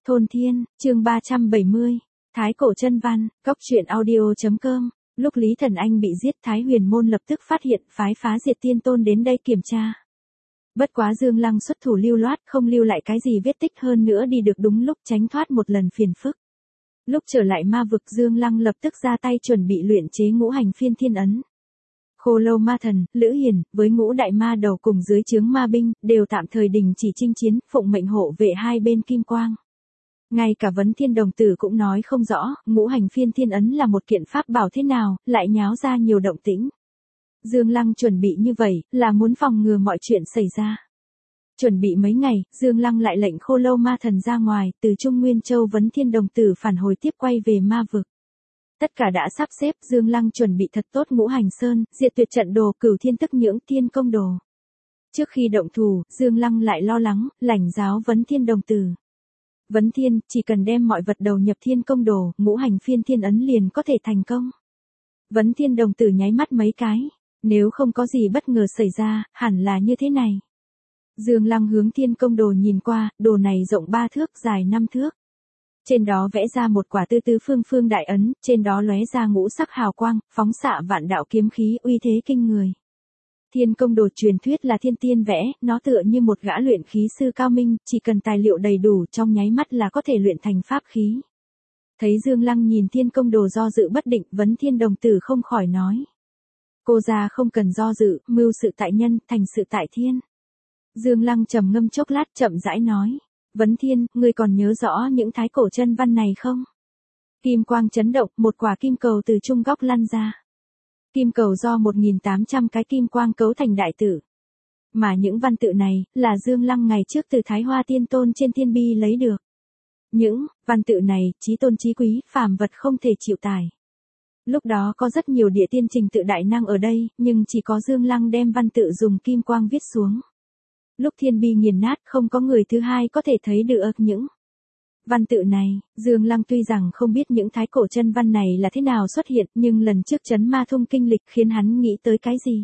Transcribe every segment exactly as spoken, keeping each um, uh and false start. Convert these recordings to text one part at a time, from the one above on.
Thôn Thiên, chương ba trăm bảy mươi, Thái Cổ Chân Văn, Cốc truyện audio.com. Lúc Lý Thần Anh bị giết, Thái Huyền Môn lập tức phát hiện phái Phá Diệt Tiên Tôn đến đây kiểm tra. Bất quá Dương Lăng xuất thủ lưu loát, không lưu lại cái gì vết tích, hơn nữa đi được đúng lúc, tránh thoát một lần phiền phức. Lúc trở lại ma vực, Dương Lăng lập tức ra tay chuẩn bị luyện chế ngũ hành phiên thiên ấn. Khô Lâu Ma Thần, Lữ Hiền, với ngũ đại ma đầu cùng dưới trướng ma binh, đều tạm thời đình chỉ chinh chiến, phụng mệnh hộ vệ hai bên kim quang. Ngay cả Vấn Thiên Đồng Tử cũng nói không rõ, ngũ hành phiên thiên ấn là một kiện pháp bảo thế nào, lại nháo ra nhiều động tĩnh. Dương Lăng chuẩn bị như vậy, là muốn phòng ngừa mọi chuyện xảy ra. Chuẩn bị mấy ngày, Dương Lăng lại lệnh Khô Lâu Ma Thần ra ngoài, từ Trung Nguyên Châu Vấn Thiên Đồng Tử phản hồi tiếp quay về ma vực. Tất cả đã sắp xếp, Dương Lăng chuẩn bị thật tốt ngũ hành sơn, diệt tuyệt trận đồ, cửu thiên tức nhưỡng, thiên công đồ. Trước khi động thủ, Dương Lăng lại lo lắng, lãnh giáo Vấn Thiên Đồng Tử. Vấn Thiên, chỉ cần đem mọi vật đầu nhập thiên công đồ, ngũ hành phiên thiên ấn liền có thể thành công. Vấn Thiên Đồng Tử nháy mắt mấy cái, nếu không có gì bất ngờ xảy ra, hẳn là như thế này. Dương Lăng hướng thiên công đồ nhìn qua, đồ này rộng ba thước, dài năm thước. Trên đó vẽ ra một quả tư tư phương phương đại ấn, trên đó lóe ra ngũ sắc hào quang, phóng xạ vạn đạo kiếm khí, uy thế kinh người. Thiên công đồ truyền thuyết là thiên tiên vẽ, nó tựa như một gã luyện khí sư cao minh, chỉ cần tài liệu đầy đủ trong nháy mắt là có thể luyện thành pháp khí. Thấy Dương Lăng nhìn thiên công đồ do dự bất định, Vấn Thiên Đồng Tử không khỏi nói. Cô già không cần do dự, mưu sự tại nhân, thành sự tại thiên. Dương Lăng trầm ngâm chốc lát, chậm rãi nói. Vấn Thiên, ngươi còn nhớ rõ những thái cổ chân văn này không? Kim quang chấn động, một quả kim cầu từ trung góc lăn ra. Kim cầu do một nghìn tám trăm cái kim quang cấu thành đại tự. Mà những văn tự này, là Dương Lăng ngày trước từ Thái Hoa Tiên Tôn trên thiên bi lấy được. Những văn tự này, chí tôn chí quý, phàm vật không thể chịu tải. Lúc đó có rất nhiều địa tiên trình tự đại năng ở đây, nhưng chỉ có Dương Lăng đem văn tự dùng kim quang viết xuống. Lúc thiên bi nghiền nát, không có người thứ hai có thể thấy được những văn tự này. Dương Lăng tuy rằng không biết những thái cổ chân văn này là thế nào xuất hiện, nhưng lần trước Chấn Ma Thông kinh lịch khiến hắn nghĩ tới cái gì.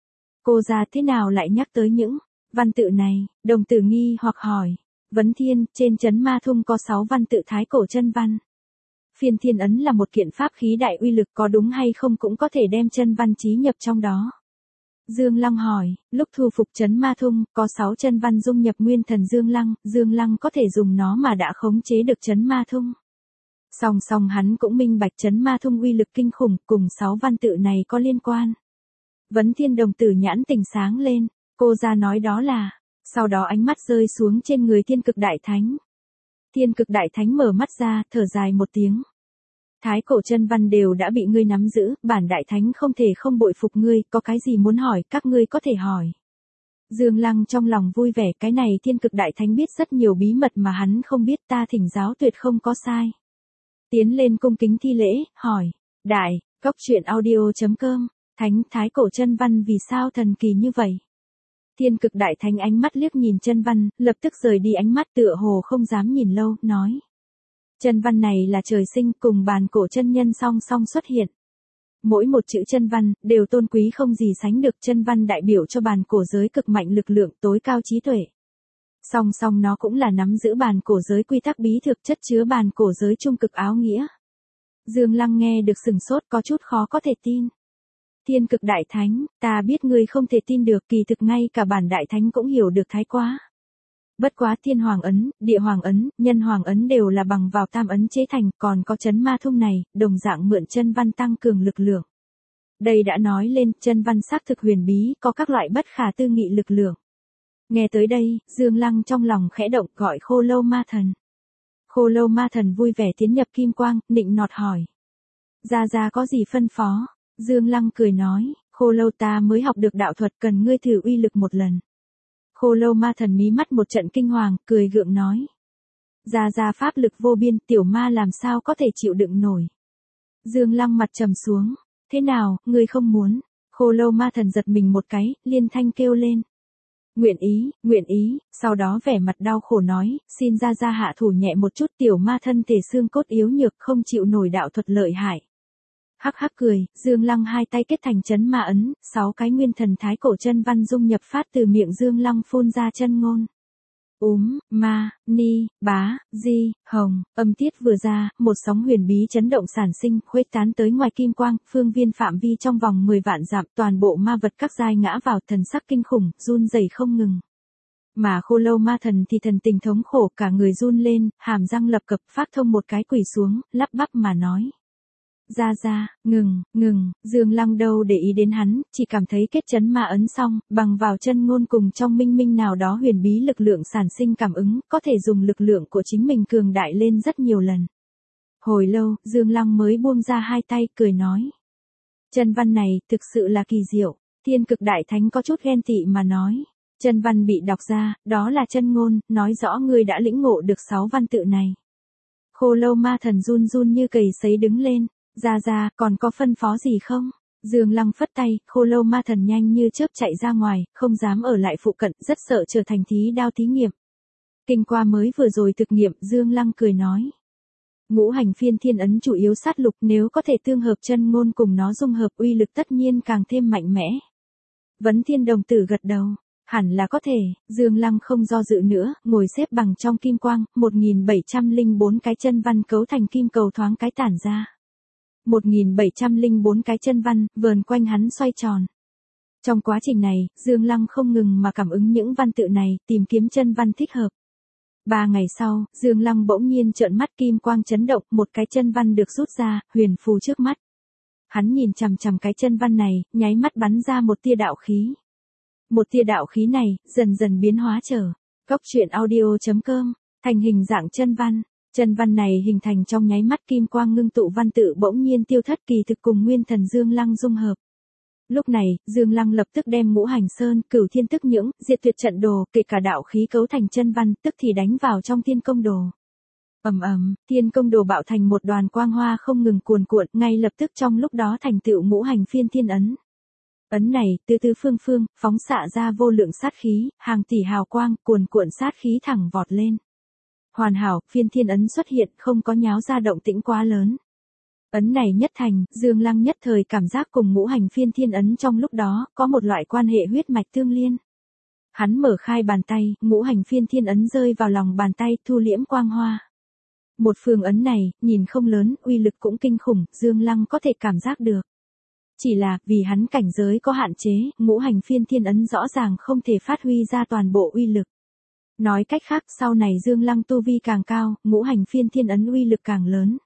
Cô già thế nào lại nhắc tới những văn tự này? Đồng Tử nghi hoặc hỏi. Vấn Thiên, trên Chấn Ma Thông có sáu văn tự thái cổ chân văn. Phiên thiên ấn là một kiện pháp khí đại uy lực, có đúng hay không cũng có thể đem chân văn chí nhập trong đó. Dương Lăng hỏi, lúc thu phục Chấn Ma Thông, có sáu chân văn dung nhập nguyên thần Dương Lăng, Dương Lăng có thể dùng nó mà đã khống chế được Chấn Ma Thông. Song song hắn cũng minh bạch Chấn Ma Thông uy lực kinh khủng, cùng sáu văn tự này có liên quan. Vấn Thiên Đồng Tử nhãn tỉnh sáng lên, cô ra nói đó là, sau đó ánh mắt rơi xuống trên người Thiên Cực Đại Thánh. Thiên Cực Đại Thánh mở mắt ra, thở dài một tiếng. Thái cổ chân văn đều đã bị ngươi nắm giữ, bản Đại Thánh không thể không bội phục ngươi, có cái gì muốn hỏi, các ngươi có thể hỏi. Dương Lăng trong lòng vui vẻ, cái này Thiên Cực Đại Thánh biết rất nhiều bí mật mà hắn không biết, ta thỉnh giáo tuyệt không có sai. Tiến lên cung kính thi lễ, hỏi, đại, Cốc truyện audio.com, Thánh, thái cổ chân văn vì sao thần kỳ như vậy? Thiên Cực Đại Thánh ánh mắt liếc nhìn chân văn, lập tức rời đi ánh mắt, tựa hồ không dám nhìn lâu, nói. Chân văn này là trời sinh, cùng bàn cổ chân nhân song song xuất hiện. Mỗi một chữ chân văn, đều tôn quý không gì sánh được, chân văn đại biểu cho bàn cổ giới cực mạnh lực lượng, tối cao trí tuệ. Song song nó cũng là nắm giữ bàn cổ giới quy tắc bí thực, chất chứa bàn cổ giới trung cực áo nghĩa. Dương Lăng nghe được sừng sốt, có chút khó có thể tin. Thiên Cực Đại Thánh, ta biết ngươi không thể tin được, kỳ thực ngay cả bản Đại Thánh cũng hiểu được thái quá. Bất quá Thiên Hoàng ấn, Địa Hoàng ấn, Nhân Hoàng ấn đều là bằng vào tam ấn chế thành, còn có Chấn Ma Thông này, đồng dạng mượn chân văn tăng cường lực lượng. Đây đã nói lên, chân văn xác thực huyền bí, có các loại bất khả tư nghị lực lượng. Nghe tới đây, Dương Lăng trong lòng khẽ động, gọi Khô Lâu Ma Thần. Khô Lâu Ma Thần vui vẻ tiến nhập kim quang, nịnh nọt hỏi. Gia Gia có gì phân phó? Dương Lăng cười nói, Khô Lâu ta mới học được đạo thuật, cần ngươi thử uy lực một lần. Khô Lâu Ma Thần mí mắt một trận kinh hoàng, cười gượng nói. Gia Gia pháp lực vô biên, tiểu ma làm sao có thể chịu đựng nổi. Dương Lăng mặt trầm xuống, thế nào, ngươi không muốn? Khô Lâu Ma Thần giật mình một cái, liên thanh kêu lên. Nguyện ý, nguyện ý, sau đó vẻ mặt đau khổ nói, xin Gia Gia hạ thủ nhẹ một chút, tiểu ma thân thể xương cốt yếu nhược, không chịu nổi đạo thuật lợi hại. Hắc hắc cười, Dương Lăng hai tay kết thành chấn ma ấn, sáu cái nguyên thần thái cổ chân văn dung nhập phát từ miệng Dương Lăng phun ra chân ngôn. Úm, ma, ni, bá, di, hồng, âm tiết vừa ra, một sóng huyền bí chấn động sản sinh, khuếch tán tới ngoài kim quang, phương viên phạm vi trong vòng mười vạn dặm, toàn bộ ma vật các giai ngã vào thần sắc kinh khủng, run rẩy không ngừng. Mà Khô Lâu ma thần thì thần tình thống khổ, cả người run lên, hàm răng lập cập, phát thông một cái quỳ xuống, lắp bắp mà nói. Ra ra, ngừng, ngừng, Dương Lăng đâu để ý đến hắn, chỉ cảm thấy kết chấn ma ấn xong, bằng vào chân ngôn cùng trong minh minh nào đó huyền bí lực lượng sản sinh cảm ứng, có thể dùng lực lượng của chính mình cường đại lên rất nhiều lần. Hồi lâu, Dương Lăng mới buông ra hai tay, cười nói. Chân văn này, thực sự là kỳ diệu, Thiên Cực Đại Thánh có chút ghen tị mà nói. Chân văn bị đọc ra, đó là chân ngôn, nói rõ ngươi đã lĩnh ngộ được sáu văn tự này. Khô Lâu ma thần run run như cầy sấy đứng lên. Ra ra, còn có phân phó gì không? Dương Lăng phất tay, Khô Lâu ma thần nhanh như chớp chạy ra ngoài, không dám ở lại phụ cận, rất sợ trở thành thí đao thí nghiệm. Kinh qua mới vừa rồi thực nghiệm, Dương Lăng cười nói. Ngũ hành phiên thiên ấn chủ yếu sát lục, nếu có thể tương hợp chân ngôn cùng nó dung hợp, uy lực tất nhiên càng thêm mạnh mẽ. Vấn Thiên đồng tử gật đầu. Hẳn là có thể, Dương Lăng không do dự nữa, ngồi xếp bằng trong kim quang, một nghìn bảy trăm lẻ bốn cái chân văn cấu thành kim cầu thoáng cái tản ra. một nghìn bảy trăm lẻ bốn cái chân văn, vờn quanh hắn xoay tròn. Trong quá trình này, Dương Lăng không ngừng mà cảm ứng những văn tự này, tìm kiếm chân văn thích hợp. Ba ngày sau, Dương Lăng bỗng nhiên trợn mắt kim quang chấn động, một cái chân văn được rút ra, huyền phù trước mắt. Hắn nhìn chằm chằm cái chân văn này, nháy mắt bắn ra một tia đạo khí. Một tia đạo khí này, dần dần biến hóa trở. Góc truyện audio chấm com, thành hình dạng chân văn. Chân văn này hình thành trong nháy mắt kim quang ngưng tụ văn tự bỗng nhiên tiêu thất kỳ thực cùng nguyên thần Dương Lăng dung hợp. Lúc này, Dương Lăng lập tức đem ngũ hành sơn, cửu thiên tức nhưỡng, diệt tuyệt trận đồ, kể cả đạo khí cấu thành chân văn, tức thì đánh vào trong thiên công đồ. Ầm ầm, thiên công đồ bạo thành một đoàn quang hoa không ngừng cuồn cuộn, ngay lập tức trong lúc đó thành tựu ngũ hành phiên thiên ấn. Ấn này, từ tứ phương phương, phóng xạ ra vô lượng sát khí, hàng tỷ hào quang, cuồn cuộn sát khí thẳng vọt lên. Hoàn hảo, phiên thiên ấn xuất hiện, không có nháo ra động tĩnh quá lớn. Ấn này nhất thành, Dương Lăng nhất thời cảm giác cùng ngũ hành phiên thiên ấn trong lúc đó, có một loại quan hệ huyết mạch tương liên. Hắn mở khai bàn tay, ngũ hành phiên thiên ấn rơi vào lòng bàn tay, thu liễm quang hoa. Một phương ấn này, nhìn không lớn, uy lực cũng kinh khủng, Dương Lăng có thể cảm giác được. Chỉ là, vì hắn cảnh giới có hạn chế, ngũ hành phiên thiên ấn rõ ràng không thể phát huy ra toàn bộ uy lực. Nói cách khác, sau này Dương Lăng tu vi càng cao, ngũ hành phiên thiên ấn uy lực càng lớn.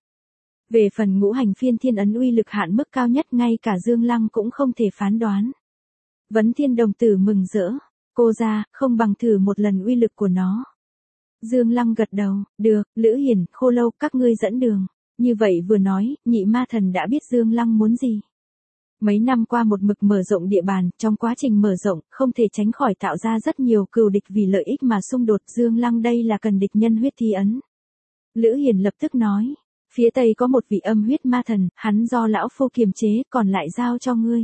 Về phần ngũ hành phiên thiên ấn uy lực hạn mức cao nhất ngay cả Dương Lăng cũng không thể phán đoán. Vấn Thiên đồng tử mừng rỡ, cô ra, không bằng thử một lần uy lực của nó. Dương Lăng gật đầu, được, Lữ Hiển, Khô Lâu, các ngươi dẫn đường. Như vậy vừa nói, nhị ma thần đã biết Dương Lăng muốn gì. Mấy năm qua một mực mở rộng địa bàn, trong quá trình mở rộng, không thể tránh khỏi tạo ra rất nhiều cừu địch vì lợi ích mà xung đột. Dương Lăng đây là cần địch nhân huyết thi ấn. Lữ Hiển lập tức nói, phía tây có một vị âm huyết ma thần, hắn do lão phu kiềm chế, còn lại giao cho ngươi.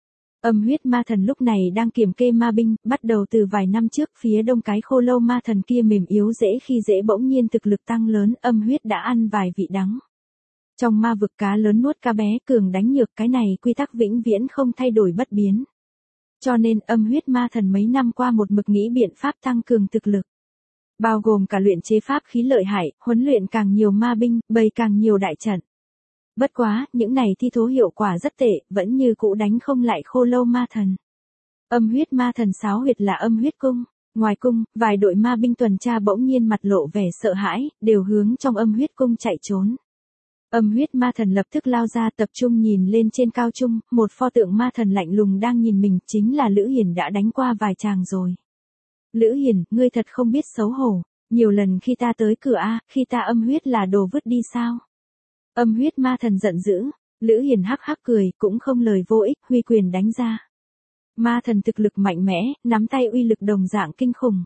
Âm huyết ma thần lúc này đang kiểm kê ma binh, bắt đầu từ vài năm trước, phía đông cái Khô Lâu ma thần kia mềm yếu dễ khi dễ bỗng nhiên thực lực tăng lớn, âm huyết đã ăn vài vị đắng. Trong ma vực cá lớn nuốt cá bé, cường đánh nhược, cái này quy tắc vĩnh viễn không thay đổi bất biến. Cho nên âm huyết ma thần mấy năm qua một mực nghĩ biện pháp tăng cường thực lực. Bao gồm cả luyện chế pháp khí lợi hại, huấn luyện càng nhiều ma binh, bày càng nhiều đại trận. Bất quá, những này thi thố hiệu quả rất tệ, vẫn như cũ đánh không lại Khô Lâu ma thần. Âm huyết ma thần xáo huyệt là âm huyết cung. Ngoài cung, vài đội ma binh tuần tra bỗng nhiên mặt lộ vẻ sợ hãi, đều hướng trong âm huyết cung chạy trốn. Âm huyết ma thần lập tức lao ra tập trung nhìn lên trên cao trung, một pho tượng ma thần lạnh lùng đang nhìn mình, chính là Lữ Hiển đã đánh qua vài tràng rồi. Lữ Hiển, ngươi thật không biết xấu hổ, nhiều lần khi ta tới cửa A, khi ta âm huyết là đồ vứt đi sao? Âm huyết ma thần giận dữ, Lữ Hiển hắc hắc cười, cũng không lời vô ích, huy quyền đánh ra. Ma thần thực lực mạnh mẽ, nắm tay uy lực đồng dạng kinh khủng.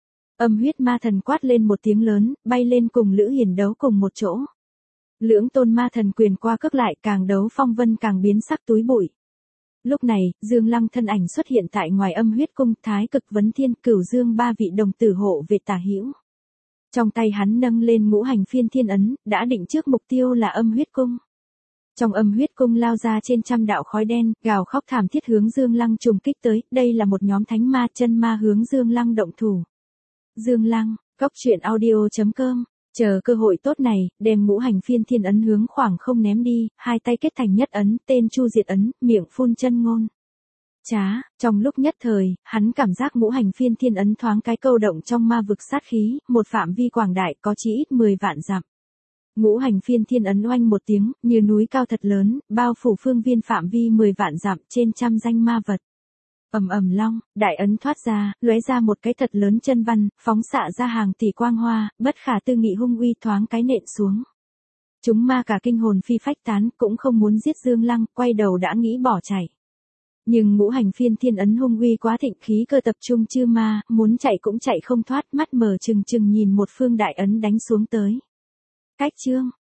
Âm huyết ma thần quát lên một tiếng lớn, bay lên cùng Lữ Hiển đấu cùng một chỗ. Lưỡng tôn ma thần quyền qua cước lại, càng đấu phong vân càng biến sắc túi bụi. Lúc này, Dương Lăng thân ảnh xuất hiện tại ngoài âm huyết cung, Thái Cực Vấn Thiên, Cửu Dương ba vị đồng tử hộ vệ tả hữu. Trong tay hắn nâng lên ngũ hành phiên thiên ấn, đã định trước mục tiêu là âm huyết cung. Trong âm huyết cung lao ra trên trăm đạo khói đen, gào khóc thảm thiết hướng Dương Lăng trùng kích tới, đây là một nhóm thánh ma, chân ma hướng Dương Lăng động thủ. Dương Lăng, cốc truyện audio chấm com. Chờ cơ hội tốt này, đem ngũ hành phiên thiên ấn hướng khoảng không ném đi, hai tay kết thành nhất ấn, tên Chu Diệt ấn, miệng phun chân ngôn. Chá, trong lúc nhất thời, hắn cảm giác ngũ hành phiên thiên ấn thoáng cái câu động trong ma vực sát khí, một phạm vi quảng đại có chí ít mười vạn dặm. Ngũ hành phiên thiên ấn oanh một tiếng, như núi cao thật lớn, bao phủ phương viên phạm vi mười vạn dặm trên trăm danh ma vật. Ầm ầm long, đại ấn thoát ra, lóe ra một cái thật lớn chân văn, phóng xạ ra hàng tỷ quang hoa, bất khả tư nghị hung uy thoáng cái nện xuống. Chúng ma cả kinh hồn phi phách tán, cũng không muốn giết Dương Lăng, quay đầu đã nghĩ bỏ chạy. Nhưng ngũ hành phiên thiên ấn hung uy quá thịnh, khí cơ tập trung chư ma, muốn chạy cũng chạy không thoát, mắt mở trừng trừng nhìn một phương đại ấn đánh xuống tới. Cách chương